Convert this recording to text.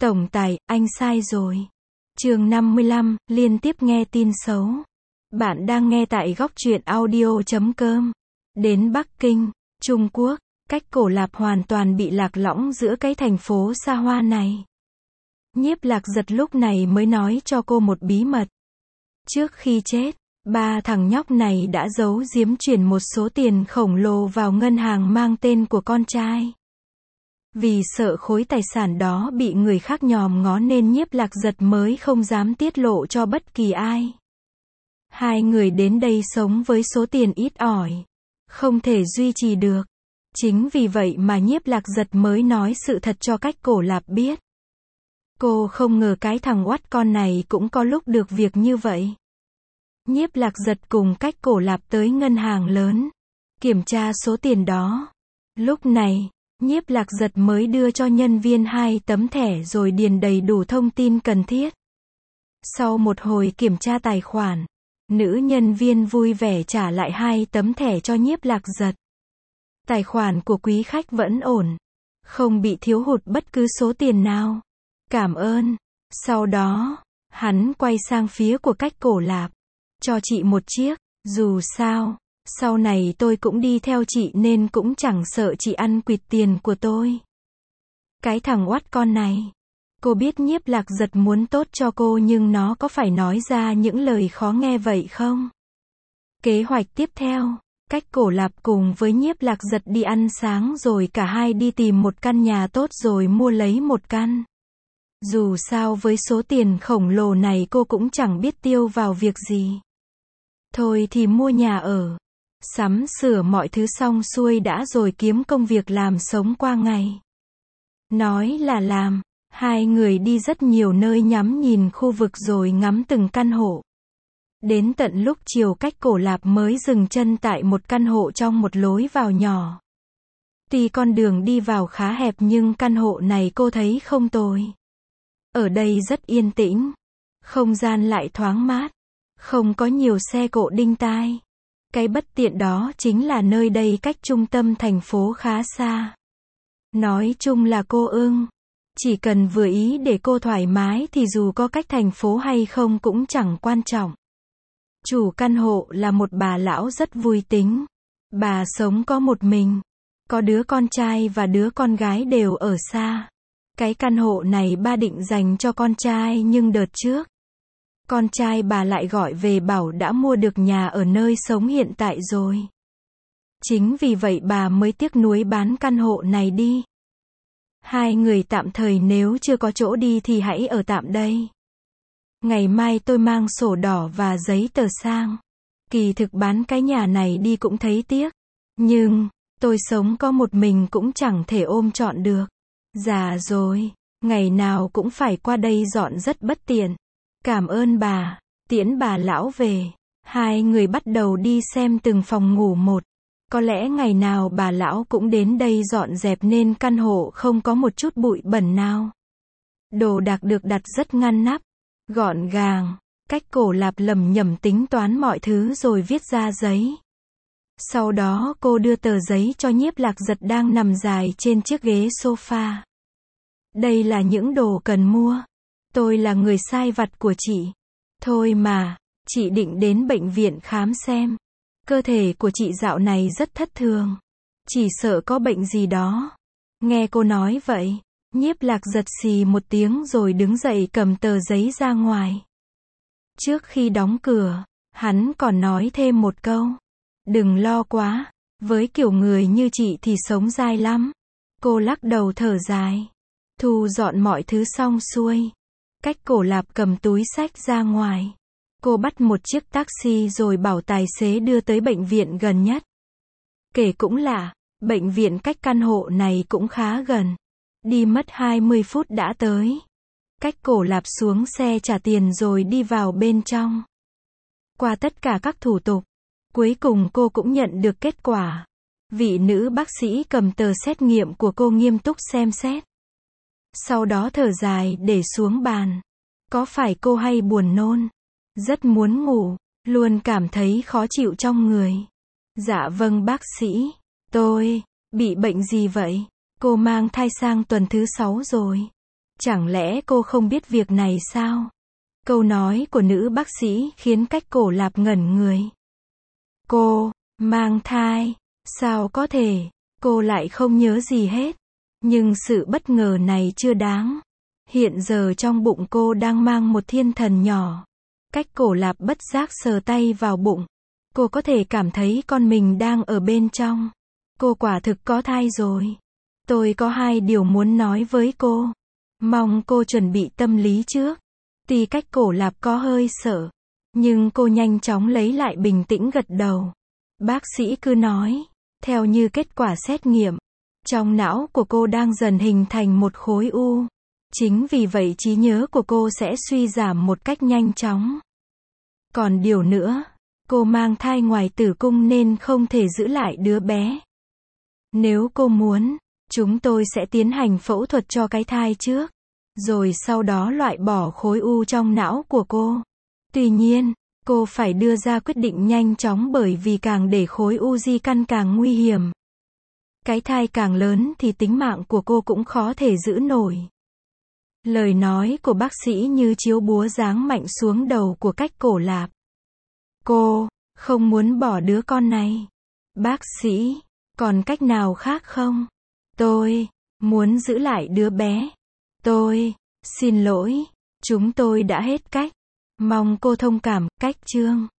Tổng tài, anh sai rồi. Chương 55, liên tiếp nghe tin xấu. Bạn đang nghe tại góc truyện audio.com. Đến Bắc Kinh, Trung Quốc, cách Cổ Lạp hoàn toàn bị lạc lõng giữa cái thành phố xa hoa này. Nhiếp Lạc Giật lúc này mới nói cho cô một bí mật. Trước khi chết, ba thằng nhóc này đã giấu giếm chuyển một số tiền khổng lồ vào ngân hàng mang tên của con trai. Vì sợ khối tài sản đó bị người khác nhòm ngó nên Nhiếp Lạc Giật mới không dám tiết lộ cho bất kỳ ai. Hai người đến đây sống với số tiền ít ỏi, không thể duy trì được. Chính vì vậy mà Nhiếp Lạc Giật mới nói sự thật cho cách Cổ Lạp biết. Cô không ngờ cái thằng oắt con này cũng có lúc được việc như vậy. Nhiếp Lạc Giật cùng cách Cổ Lạp tới ngân hàng lớn, kiểm tra số tiền đó. Lúc này, Nhiếp Lạc Giật mới đưa cho nhân viên 2 tấm thẻ rồi điền đầy đủ thông tin cần thiết. Sau một hồi kiểm tra tài khoản, nữ nhân viên vui vẻ trả lại 2 tấm thẻ cho Nhiếp Lạc Giật. Tài khoản của quý khách vẫn ổn, không bị thiếu hụt bất cứ số tiền nào. Cảm ơn. Sau đó, hắn quay sang phía của cách Cổ Lạp. Cho chị một chiếc, dù sao, sau này tôi cũng đi theo chị nên cũng chẳng sợ chị ăn quỵt tiền của tôi. Cái thằng oắt con này. Cô biết Nhiếp Lạc Giật muốn tốt cho cô nhưng nó có phải nói ra những lời khó nghe vậy không? Kế hoạch tiếp theo, cách Cổ Lạp cùng với Nhiếp Lạc Giật đi ăn sáng rồi cả hai đi tìm một căn nhà tốt rồi mua lấy một căn. Dù sao với số tiền khổng lồ này cô cũng chẳng biết tiêu vào việc gì. Thôi thì mua nhà ở, sắm sửa mọi thứ xong xuôi đã rồi kiếm công việc làm sống qua ngày. Nói là làm, hai người đi rất nhiều nơi nhắm nhìn khu vực rồi ngắm từng căn hộ. Đến tận lúc chiều cách Cổ Lạp mới dừng chân tại một căn hộ trong một lối vào nhỏ. Tuy con đường đi vào khá hẹp nhưng căn hộ này cô thấy không tồi. Ở đây rất yên tĩnh, không gian lại thoáng mát, không có nhiều xe cộ đinh tai. Cái bất tiện đó chính là nơi đây cách trung tâm thành phố khá xa. Nói chung là cô ưng. Chỉ cần vừa ý để cô thoải mái thì dù có cách thành phố hay không cũng chẳng quan trọng. Chủ căn hộ là một bà lão rất vui tính. Bà sống có một mình. Có đứa con trai và đứa con gái đều ở xa. Cái căn hộ này ba định dành cho con trai nhưng đợt trước, con trai bà lại gọi về bảo đã mua được nhà ở nơi sống hiện tại rồi. Chính vì vậy bà mới tiếc nuối bán căn hộ này đi. Hai người tạm thời nếu chưa có chỗ đi thì hãy ở tạm đây. Ngày mai tôi mang sổ đỏ và giấy tờ sang. Kỳ thực bán cái nhà này đi cũng thấy tiếc. Nhưng, tôi sống có một mình cũng chẳng thể ôm trọn được. Già rồi, ngày nào cũng phải qua đây dọn rất bất tiện. Cảm ơn bà. Tiễn bà lão về. Hai người bắt đầu đi xem từng phòng ngủ một. Có lẽ ngày nào bà lão cũng đến đây dọn dẹp nên căn hộ không có một chút bụi bẩn nào. Đồ đạc được đặt rất ngăn nắp, gọn gàng. Cách Cổ Lạp lẩm nhẩm tính toán mọi thứ rồi viết ra giấy. Sau đó cô đưa tờ giấy cho Nhiếp Lạc Giật đang nằm dài trên chiếc ghế sofa. Đây là những đồ cần mua. Tôi là người sai vặt của chị. Thôi mà, chị định đến bệnh viện khám xem. Cơ thể của chị dạo này rất thất thường. Chỉ sợ có bệnh gì đó. Nghe cô nói vậy, Nhiếp Lạc Giật xì một tiếng rồi đứng dậy cầm tờ giấy ra ngoài. Trước khi đóng cửa, hắn còn nói thêm một câu. Đừng lo quá, với kiểu người như chị thì sống dai lắm. Cô lắc đầu thở dài. Thu dọn mọi thứ xong xuôi. Cách Cổ Lạp cầm túi xách ra ngoài. Cô bắt một chiếc taxi rồi bảo tài xế đưa tới bệnh viện gần nhất. Kể cũng lạ, bệnh viện cách căn hộ này cũng khá gần. Đi mất 20 phút đã tới. Cách Cổ Lạp xuống xe trả tiền rồi đi vào bên trong. Qua tất cả các thủ tục, cuối cùng cô cũng nhận được kết quả. Vị nữ bác sĩ cầm tờ xét nghiệm của cô nghiêm túc xem xét. Sau đó thở dài để xuống bàn. Có phải cô hay buồn nôn? Rất muốn ngủ, luôn cảm thấy khó chịu trong người. Dạ vâng bác sĩ. Tôi bị bệnh gì vậy? Cô mang thai sang tuần thứ 6 rồi. Chẳng lẽ cô không biết việc này sao? Câu nói của nữ bác sĩ khiến Cách Cổ Lạp ngẩn người. Cô, mang thai, sao có thể, cô lại không nhớ gì hết. Nhưng sự bất ngờ này chưa đáng. Hiện giờ trong bụng cô đang mang một thiên thần nhỏ. Cách Cổ Lạp bất giác sờ tay vào bụng. Cô có thể cảm thấy con mình đang ở bên trong. Cô quả thực có thai rồi. Tôi có 2 điều muốn nói với cô. Mong cô chuẩn bị tâm lý trước. Tuy Cách Cổ Lạp có hơi sợ, nhưng cô nhanh chóng lấy lại bình tĩnh gật đầu. Bác sĩ cứ nói, theo như kết quả xét nghiệm, trong não của cô đang dần hình thành một khối u. Chính vì vậy trí nhớ của cô sẽ suy giảm một cách nhanh chóng. Còn điều nữa, cô mang thai ngoài tử cung nên không thể giữ lại đứa bé. Nếu cô muốn, chúng tôi sẽ tiến hành phẫu thuật cho cái thai trước, rồi sau đó loại bỏ khối u trong não của cô. Tuy nhiên, cô phải đưa ra quyết định nhanh chóng bởi vì càng để khối u di căn càng nguy hiểm. Cái thai càng lớn thì tính mạng của cô cũng khó thể giữ nổi. Lời nói của bác sĩ như chiếu búa giáng mạnh xuống đầu của Cách Cổ Lạp. Cô không muốn bỏ đứa con này. Bác sĩ, còn cách nào khác không? Tôi muốn giữ lại đứa bé. Tôi xin lỗi, chúng tôi đã hết cách. Mong cô thông cảm. Cách chương